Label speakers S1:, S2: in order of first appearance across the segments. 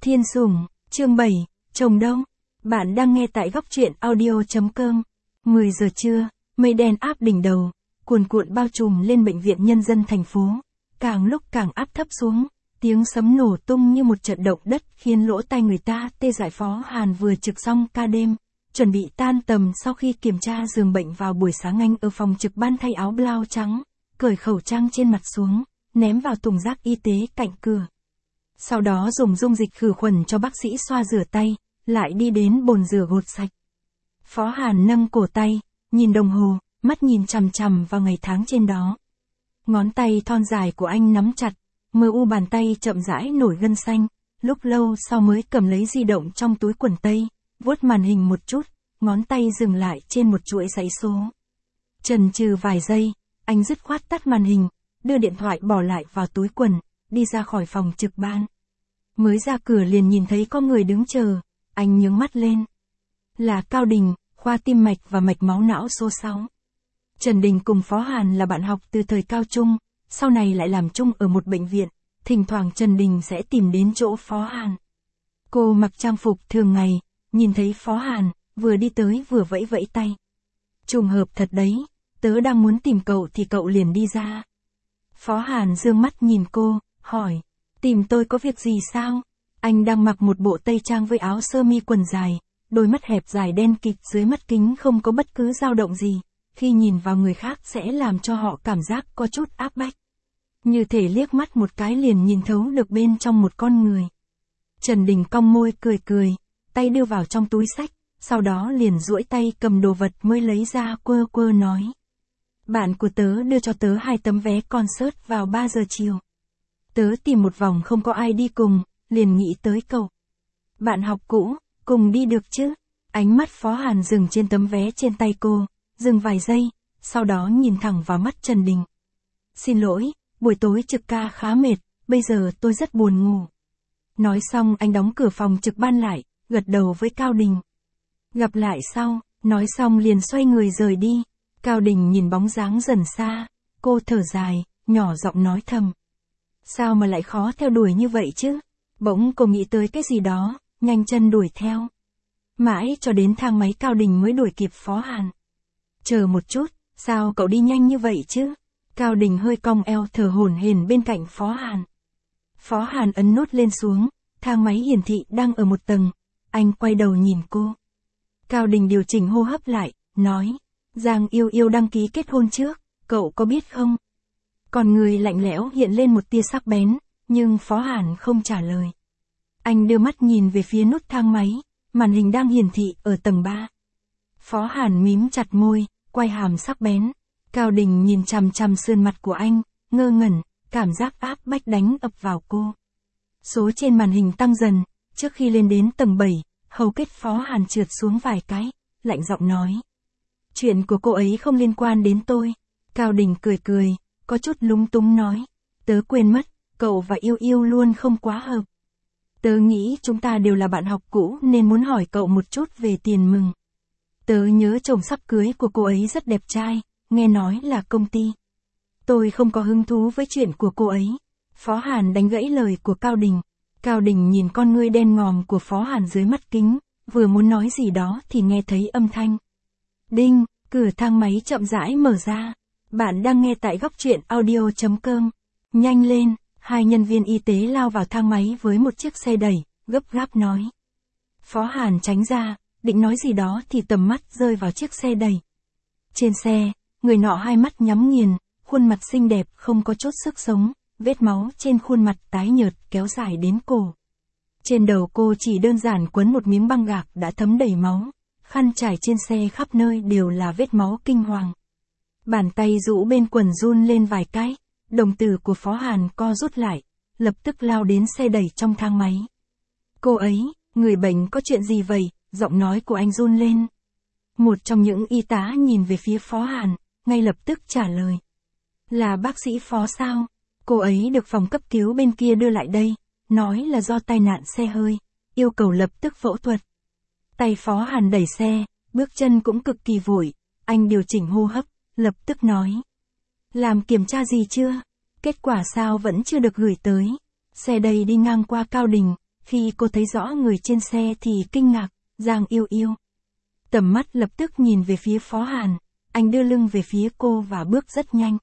S1: Thiên Sủng, chương 7, chồng đâu? Bạn đang nghe tại góc truyện audio.com. 10 giờ trưa, mây đen áp đỉnh đầu, cuồn cuộn bao trùm lên bệnh viện nhân dân thành phố. Càng lúc càng áp thấp xuống, tiếng sấm nổ tung như một trận động đất khiến lỗ tai người ta tê dại. Phó Hàn vừa trực xong ca đêm, chuẩn bị tan tầm sau khi kiểm tra giường bệnh vào buổi sáng. Anh ở phòng trực ban thay áo blau trắng, cởi khẩu trang trên mặt xuống, ném vào thùng rác y tế cạnh cửa. Sau đó dùng dung dịch khử khuẩn cho bác sĩ xoa rửa tay, lại đi đến bồn rửa gột sạch. Phó Hàn nâng cổ tay, nhìn đồng hồ, mắt nhìn chằm chằm vào ngày tháng trên đó. Ngón tay thon dài của anh nắm chặt, mờ u bàn tay chậm rãi nổi gân xanh, lúc lâu sau mới cầm lấy di động trong túi quần tây, vuốt màn hình một chút, ngón tay dừng lại trên một chuỗi dãy số. Chần chừ vài giây, anh dứt khoát tắt màn hình, đưa điện thoại bỏ lại vào túi quần, đi ra khỏi phòng trực ban. Mới ra cửa liền nhìn thấy có người đứng chờ, anh nhướng mắt lên. Là Cao Đình, khoa tim mạch và mạch máu não số 6. Trần Đình cùng Phó Hàn là bạn học từ thời cao trung, sau này lại làm chung ở một bệnh viện, thỉnh thoảng Trần Đình sẽ tìm đến chỗ Phó Hàn. Cô mặc trang phục thường ngày, nhìn thấy Phó Hàn, vừa đi tới vừa vẫy vẫy tay. Trùng hợp thật đấy, tớ đang muốn tìm cậu thì cậu liền đi ra. Phó Hàn dương mắt nhìn cô, hỏi, tìm tôi có việc gì sao? Anh đang mặc một bộ tây trang với áo sơ mi quần dài, đôi mắt hẹp dài đen kịt dưới mắt kính không có bất cứ dao động gì, khi nhìn vào người khác sẽ làm cho họ cảm giác có chút áp bách. Như thể liếc mắt một cái liền nhìn thấu được bên trong một con người. Trần Đình cong môi cười cười, tay đưa vào trong túi xách, sau đó liền duỗi tay cầm đồ vật mới lấy ra quơ quơ nói. Bạn của tớ đưa cho tớ 2 tấm vé concert vào 3 giờ chiều. Tớ tìm một vòng không có ai đi cùng, liền nghĩ tới cậu. Bạn học cũ, cùng đi được chứ? Ánh mắt Phó Hàn dừng trên tấm vé trên tay cô, dừng vài giây, sau đó nhìn thẳng vào mắt Trần Đình. Xin lỗi, buổi tối trực ca khá mệt, bây giờ tôi rất buồn ngủ. Nói xong anh đóng cửa phòng trực ban lại, gật đầu với Cao Đình. Gặp lại sau, nói xong liền xoay người rời đi. Cao Đình nhìn bóng dáng dần xa, cô thở dài, nhỏ giọng nói thầm. Sao mà lại khó theo đuổi như vậy chứ? Bỗng cô nghĩ tới cái gì đó, nhanh chân đuổi theo. Mãi cho đến thang máy Cao Đình mới đuổi kịp Phó Hàn. Chờ một chút, sao cậu đi nhanh như vậy chứ? Cao Đình hơi cong eo thở hổn hển bên cạnh Phó Hàn. Phó Hàn ấn nút lên xuống, thang máy hiển thị đang ở một tầng, anh quay đầu nhìn cô. Cao Đình điều chỉnh hô hấp lại, nói, Giang Yêu Yêu đăng ký kết hôn trước, cậu có biết không? Còn người lạnh lẽo hiện lên một tia sắc bén, nhưng Phó Hàn không trả lời. Anh đưa mắt nhìn về phía nút thang máy, màn hình đang hiển thị ở tầng 3. Phó Hàn mím chặt môi, quay hàm sắc bén. Cao Đình nhìn chằm chằm sườn mặt của anh, ngơ ngẩn, cảm giác áp bách đánh ập vào cô. Số trên màn hình tăng dần, trước khi lên đến tầng 7, hầu kết Phó Hàn trượt xuống vài cái, lạnh giọng nói. Chuyện của cô ấy không liên quan đến tôi. Cao Đình cười cười, có chút lúng túng nói. Tớ quên mất, cậu và Yêu Yêu luôn không quá hợp. Tớ nghĩ chúng ta đều là bạn học cũ nên muốn hỏi cậu một chút về tiền mừng. Tớ nhớ chồng sắp cưới của cô ấy rất đẹp trai, nghe nói là công ty. Tôi không có hứng thú với chuyện của cô ấy. Phó Hàn đánh gãy lời của Cao Đình. Cao Đình nhìn con ngươi đen ngòm của Phó Hàn dưới mắt kính, vừa muốn nói gì đó thì nghe thấy âm thanh. Đinh, cửa thang máy chậm rãi mở ra. Bạn đang nghe tại góc truyện audio.com. Nhanh lên, 2 nhân viên y tế lao vào thang máy với một chiếc xe đẩy, gấp gáp nói. Phó Hàn tránh ra, định nói gì đó thì tầm mắt rơi vào chiếc xe đẩy. Trên xe, người nọ hai mắt nhắm nghiền, khuôn mặt xinh đẹp không có chút sức sống, vết máu trên khuôn mặt tái nhợt kéo dài đến cổ. Trên đầu cô chỉ đơn giản quấn một miếng băng gạc đã thấm đầy máu, khăn trải trên xe khắp nơi đều là vết máu kinh hoàng. Bàn tay rũ bên quần run lên vài cái, đồng tử của Phó Hàn co rút lại, lập tức lao đến xe đẩy trong thang máy. Cô ấy, người bệnh có chuyện gì vậy? Giọng nói của anh run lên. Một trong những y tá nhìn về phía Phó Hàn, ngay lập tức trả lời. Là bác sĩ Phó sao? Cô ấy được phòng cấp cứu bên kia đưa lại đây, nói là do tai nạn xe hơi, yêu cầu lập tức phẫu thuật. Tay Phó Hàn đẩy xe, bước chân cũng cực kỳ vội, anh điều chỉnh hô hấp, lập tức nói. Làm kiểm tra gì chưa? Kết quả sao vẫn chưa được gửi tới? Xe đây đi ngang qua Cao Đình, Khi cô thấy rõ người trên xe thì kinh ngạc, Giang Yêu Yêu. Tầm mắt lập tức nhìn về phía Phó Hàn, anh đưa lưng về phía cô và bước rất nhanh.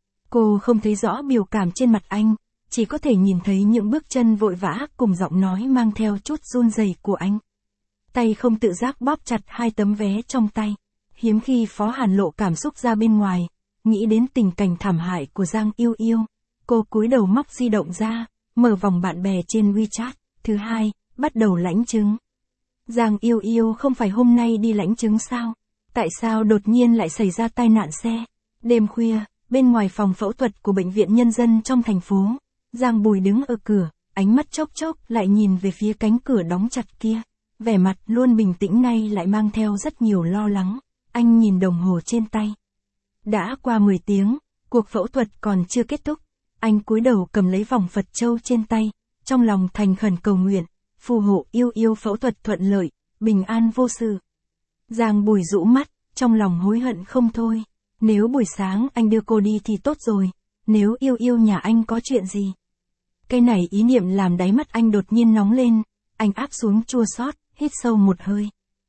S1: Cô không thấy rõ biểu cảm trên mặt anh, chỉ có thể nhìn thấy những bước chân vội vã cùng giọng nói mang theo chút run rẩy của anh. Tay không tự giác bóp chặt hai tấm vé trong tay. Hiếm khi Phó Hàn lộ cảm xúc ra bên ngoài, nghĩ đến tình cảnh thảm hại của Giang Yêu Yêu. Cô cúi đầu móc di động ra, mở vòng bạn bè trên WeChat. Thứ hai, bắt đầu lãnh chứng. Giang Yêu Yêu không phải hôm nay đi lãnh chứng sao? Tại sao đột nhiên lại xảy ra tai nạn xe? Đêm khuya, bên ngoài phòng phẫu thuật của Bệnh viện Nhân dân trong thành phố, Giang Bùi đứng ở cửa, ánh mắt chốc chốc lại nhìn về phía cánh cửa đóng chặt kia. Vẻ mặt luôn bình tĩnh nay lại mang theo rất nhiều lo lắng. Anh nhìn đồng hồ trên tay. Đã qua 10 tiếng, cuộc phẫu thuật còn chưa kết thúc. Anh cúi đầu cầm lấy vòng Phật châu trên tay, trong lòng thành khẩn cầu nguyện, phù hộ Yêu Yêu phẫu thuật thuận lợi, bình an vô sự. Giang Bùi rũ mắt, trong lòng hối hận không thôi. Nếu buổi sáng anh đưa cô đi thì tốt rồi, nếu Yêu Yêu nhà anh có chuyện gì. Cái này ý niệm làm đáy mắt anh đột nhiên nóng lên, anh áp xuống chua xót, hít sâu một hơi.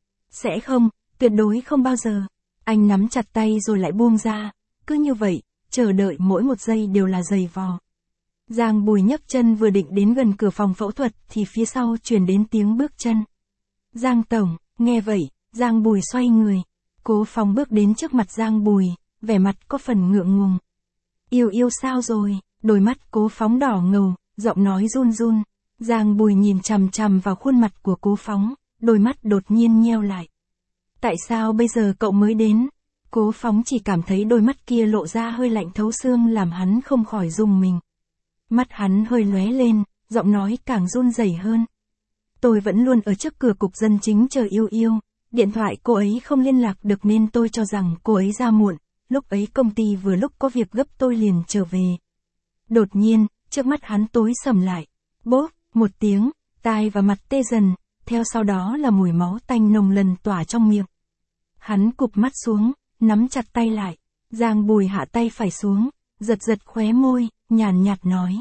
S1: Sẽ không, tuyệt đối không bao giờ. Anh nắm chặt tay rồi lại buông ra, cứ như vậy, chờ đợi mỗi một giây đều là giày vò. Giang Bùi nhấc chân vừa định đến gần cửa phòng phẫu thuật thì phía sau truyền đến tiếng bước chân. Giang Tổng, nghe vậy, Giang Bùi xoay người. Cố Phong bước đến trước mặt Giang Bùi, vẻ mặt có phần ngượng ngùng. Yêu Yêu sao rồi? Đôi mắt Cố Phong đỏ ngầu, giọng nói run run. Giang Bùi nhìn chằm chằm vào khuôn mặt của Cố Phong, đôi mắt đột nhiên nheo lại. Tại sao bây giờ cậu mới đến? Cố Phong chỉ cảm thấy đôi mắt kia lộ ra hơi lạnh thấu xương làm hắn không khỏi rùng mình. Mắt hắn hơi lóe lên, giọng nói càng run rẩy hơn. Tôi vẫn luôn ở trước cửa cục dân chính chờ Yêu Yêu, điện thoại cô ấy không liên lạc được nên tôi cho rằng cô ấy ra muộn, lúc ấy công ty vừa lúc có việc gấp tôi liền trở về. Đột nhiên, trước mắt hắn tối sầm lại, bốp, một tiếng, tai và mặt tê dần, theo sau đó là mùi máu tanh nồng lần tỏa trong miệng. Hắn cụp mắt xuống, nắm chặt tay lại, Giang Bùi hạ tay phải xuống, giật giật khóe môi, nhàn nhạt nói.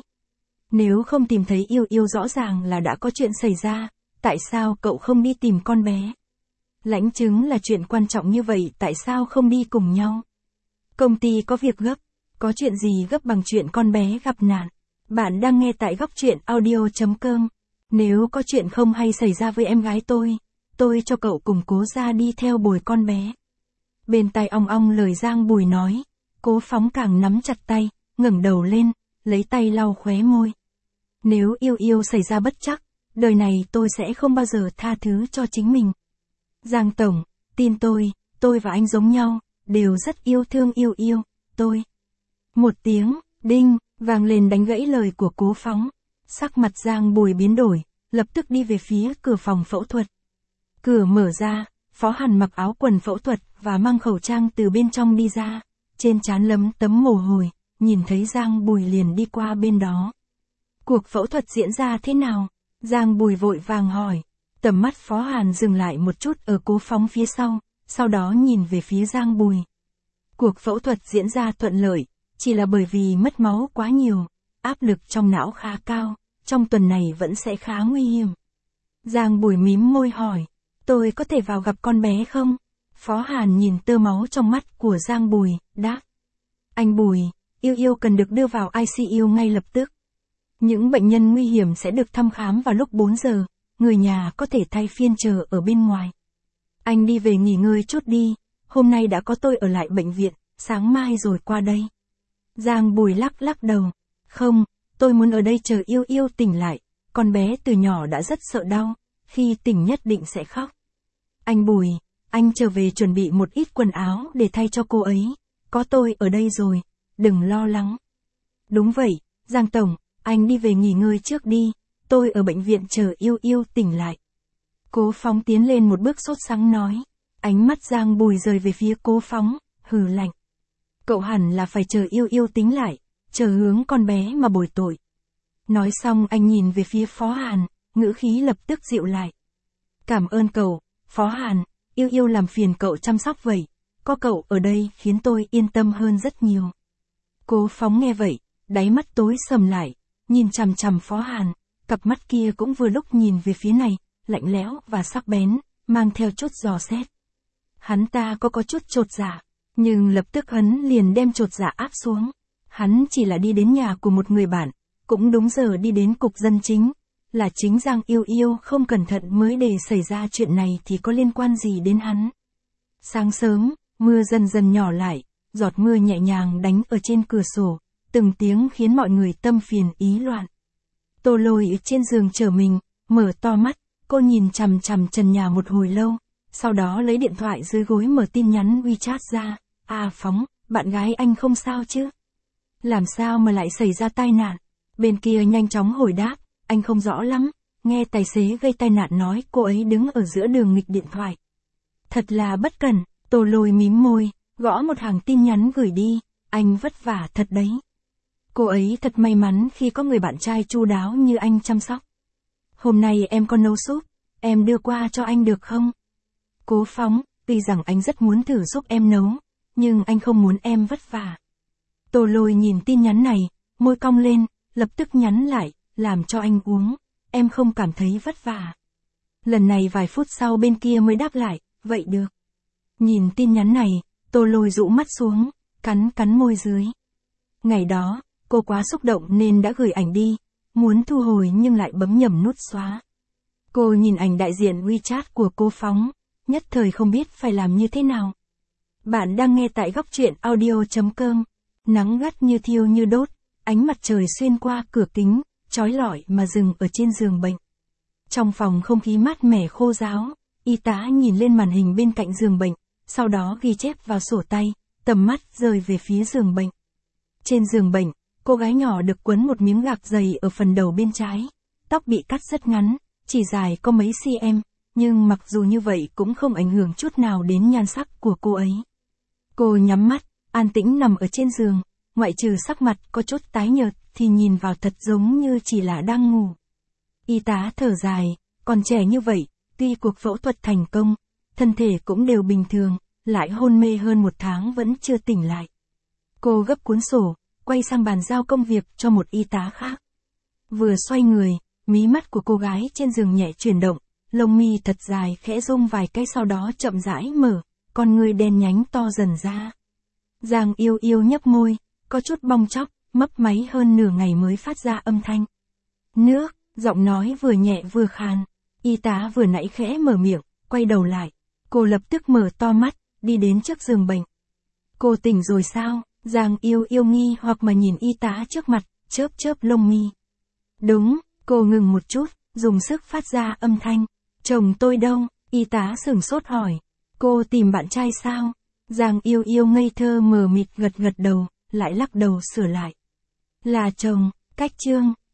S1: Nếu không tìm thấy Yêu Yêu rõ ràng là đã có chuyện xảy ra, tại sao cậu không đi tìm con bé? Lãnh chứng là chuyện quan trọng như vậy tại sao không đi cùng nhau? Công ty có việc gấp, có chuyện gì gấp bằng chuyện con bé gặp nạn? Bạn đang nghe tại Góc Truyện Audio.com. Nếu có chuyện không hay xảy ra với em gái tôi cho cậu cùng Cố ra đi theo bồi con bé. Bên tai ong ong lời Giang Bùi nói, Cố Phong càng nắm chặt tay, ngẩng đầu lên, lấy tay lau khóe môi. Nếu Yêu Yêu xảy ra bất trắc, đời này tôi sẽ không bao giờ tha thứ cho chính mình. Giang Tổng, tin tôi và anh giống nhau, đều rất yêu thương Yêu Yêu, tôi. Một tiếng, đinh, vang lên đánh gãy lời của Cố Phong. Sắc mặt Giang Bùi biến đổi, lập tức đi về phía cửa phòng phẫu thuật. Cửa mở ra, Phó Hàn mặc áo quần phẫu thuật và mang khẩu trang từ bên trong đi ra, trên trán lấm tấm mồ hôi, nhìn thấy Giang Bùi liền đi qua bên đó. Cuộc phẫu thuật diễn ra thế nào? Giang Bùi vội vàng hỏi. Tầm mắt Phó Hàn dừng lại một chút ở Cố Phong phía sau đó nhìn về phía Giang Bùi. Cuộc phẫu thuật diễn ra thuận lợi, chỉ là bởi vì mất máu quá nhiều, áp lực trong não khá cao, trong tuần này vẫn sẽ khá nguy hiểm. Giang Bùi mím môi hỏi, tôi có thể vào gặp con bé không? Phó Hàn nhìn tơ máu trong mắt của Giang Bùi, đáp. Anh Bùi, Yêu Yêu cần được đưa vào ICU ngay lập tức. Những bệnh nhân nguy hiểm sẽ được thăm khám vào lúc 4 giờ, người nhà có thể thay phiên chờ ở bên ngoài. Anh đi về nghỉ ngơi chút đi, hôm nay đã có tôi ở lại bệnh viện, sáng mai rồi qua đây. Giang Bùi lắc đầu, không, tôi muốn ở đây chờ Yêu Yêu tỉnh lại, con bé từ nhỏ đã rất sợ đau, khi tỉnh nhất định sẽ khóc. Anh Bùi, anh trở về chuẩn bị một ít quần áo để thay cho cô ấy, có tôi ở đây rồi, đừng lo lắng. Đúng vậy, Giang Tổng, anh đi về nghỉ ngơi trước đi, tôi ở bệnh viện chờ Yêu Yêu tỉnh lại. Cố Phong tiến lên một bước sốt sắng nói, ánh mắt Giang Bùi rời về phía Cố Phong, hừ lạnh. Cậu hẳn là phải chờ Yêu Yêu tính lại, chờ hướng con bé mà bồi tội. Nói xong anh nhìn về phía Phó Hàn, ngữ khí lập tức dịu lại. Cảm ơn cậu, Phó Hàn, Yêu Yêu làm phiền cậu chăm sóc vậy, có cậu ở đây khiến tôi yên tâm hơn rất nhiều. Cố Phong nghe vậy, đáy mắt tối sầm lại, nhìn chằm chằm Phó Hàn, cặp mắt kia cũng vừa lúc nhìn về phía này, lạnh lẽo và sắc bén, mang theo chút dò xét. Hắn ta có chút chột dạ, nhưng lập tức hắn liền đem chột dạ áp xuống. Hắn chỉ là đi đến nhà của một người bạn, cũng đúng giờ đi đến cục dân chính, là chính Giang Yêu Yêu không cẩn thận mới để xảy ra chuyện này thì có liên quan gì đến hắn. Sáng sớm, mưa dần dần nhỏ lại, giọt mưa nhẹ nhàng đánh ở trên cửa sổ, từng tiếng khiến mọi người tâm phiền ý loạn. Tô Lôi ở trên giường chờ mình, mở to mắt, cô nhìn chằm chằm trần nhà một hồi lâu, sau đó lấy điện thoại dưới gối mở tin nhắn WeChat ra. Phóng, bạn gái anh không sao chứ? Làm sao mà lại xảy ra tai nạn? Bên kia nhanh chóng hồi đáp, anh không rõ lắm, nghe tài xế gây tai nạn nói cô ấy đứng ở giữa đường nghịch điện thoại. Thật là bất cẩn, Tô Lôi mím môi, gõ một hàng tin nhắn gửi đi, anh vất vả thật đấy. Cô ấy thật may mắn khi có người bạn trai chu đáo như anh chăm sóc. Hôm nay em có nấu súp, em đưa qua cho anh được không? Cố Phóng, tuy rằng anh rất muốn thử giúp em nấu, nhưng anh không muốn em vất vả. Tô Lôi nhìn tin nhắn này, môi cong lên, lập tức nhắn lại, làm cho anh uống, em không cảm thấy vất vả. Lần này vài phút sau bên kia mới đáp lại, vậy được. Nhìn tin nhắn này, Tô Lôi rũ mắt xuống, cắn môi dưới. Ngày đó, cô quá xúc động nên đã gửi ảnh đi, muốn thu hồi nhưng lại bấm nhầm nút xóa. Cô nhìn ảnh đại diện WeChat của Cố Phóng, nhất thời không biết phải làm như thế nào. Bạn đang nghe tại góc truyện audio.com. Nắng gắt như thiêu như đốt, ánh mặt trời xuyên qua cửa kính, chói lọi mà dừng ở trên giường bệnh. Trong phòng không khí mát mẻ khô ráo, y tá nhìn lên màn hình bên cạnh giường bệnh, sau đó ghi chép vào sổ tay, tầm mắt rơi về phía giường bệnh. Trên giường bệnh, cô gái nhỏ được quấn một miếng gạc dày ở phần đầu bên trái, tóc bị cắt rất ngắn, chỉ dài có mấy cm, nhưng mặc dù như vậy cũng không ảnh hưởng chút nào đến nhan sắc của cô ấy. Cô nhắm mắt, an tĩnh nằm ở trên giường, ngoại trừ sắc mặt có chút tái nhợt thì nhìn vào thật giống như chỉ là đang ngủ. Y tá thở dài, còn trẻ như vậy, tuy cuộc phẫu thuật thành công, thân thể cũng đều bình thường, lại hôn mê hơn 1 tháng vẫn chưa tỉnh lại. Cô gấp cuốn sổ, quay sang bàn giao công việc cho một y tá khác. Vừa xoay người, mí mắt của cô gái trên giường nhẹ chuyển động, lông mi thật dài khẽ rung vài cái sau đó chậm rãi mở, con người đen nhánh to dần ra. Giang Yêu Yêu nhấp môi, có chút bong chóc, mấp máy hơn nửa ngày mới phát ra âm thanh. Nước, giọng nói vừa nhẹ vừa khàn. Y tá vừa nãy khẽ mở miệng, quay đầu lại. Cô lập tức mở to mắt, đi đến trước giường bệnh. Cô tỉnh rồi sao? Giang Yêu Yêu nghi hoặc mà nhìn y tá trước mặt, chớp lông mi. Đúng, cô ngừng một chút, dùng sức phát ra âm thanh. Chồng tôi đâu? Y tá sửng sốt hỏi. Cô tìm bạn trai sao? Giang Yêu Yêu ngây thơ mờ mịt gật đầu, lại lắc đầu sửa lại. Là chồng, cách chương.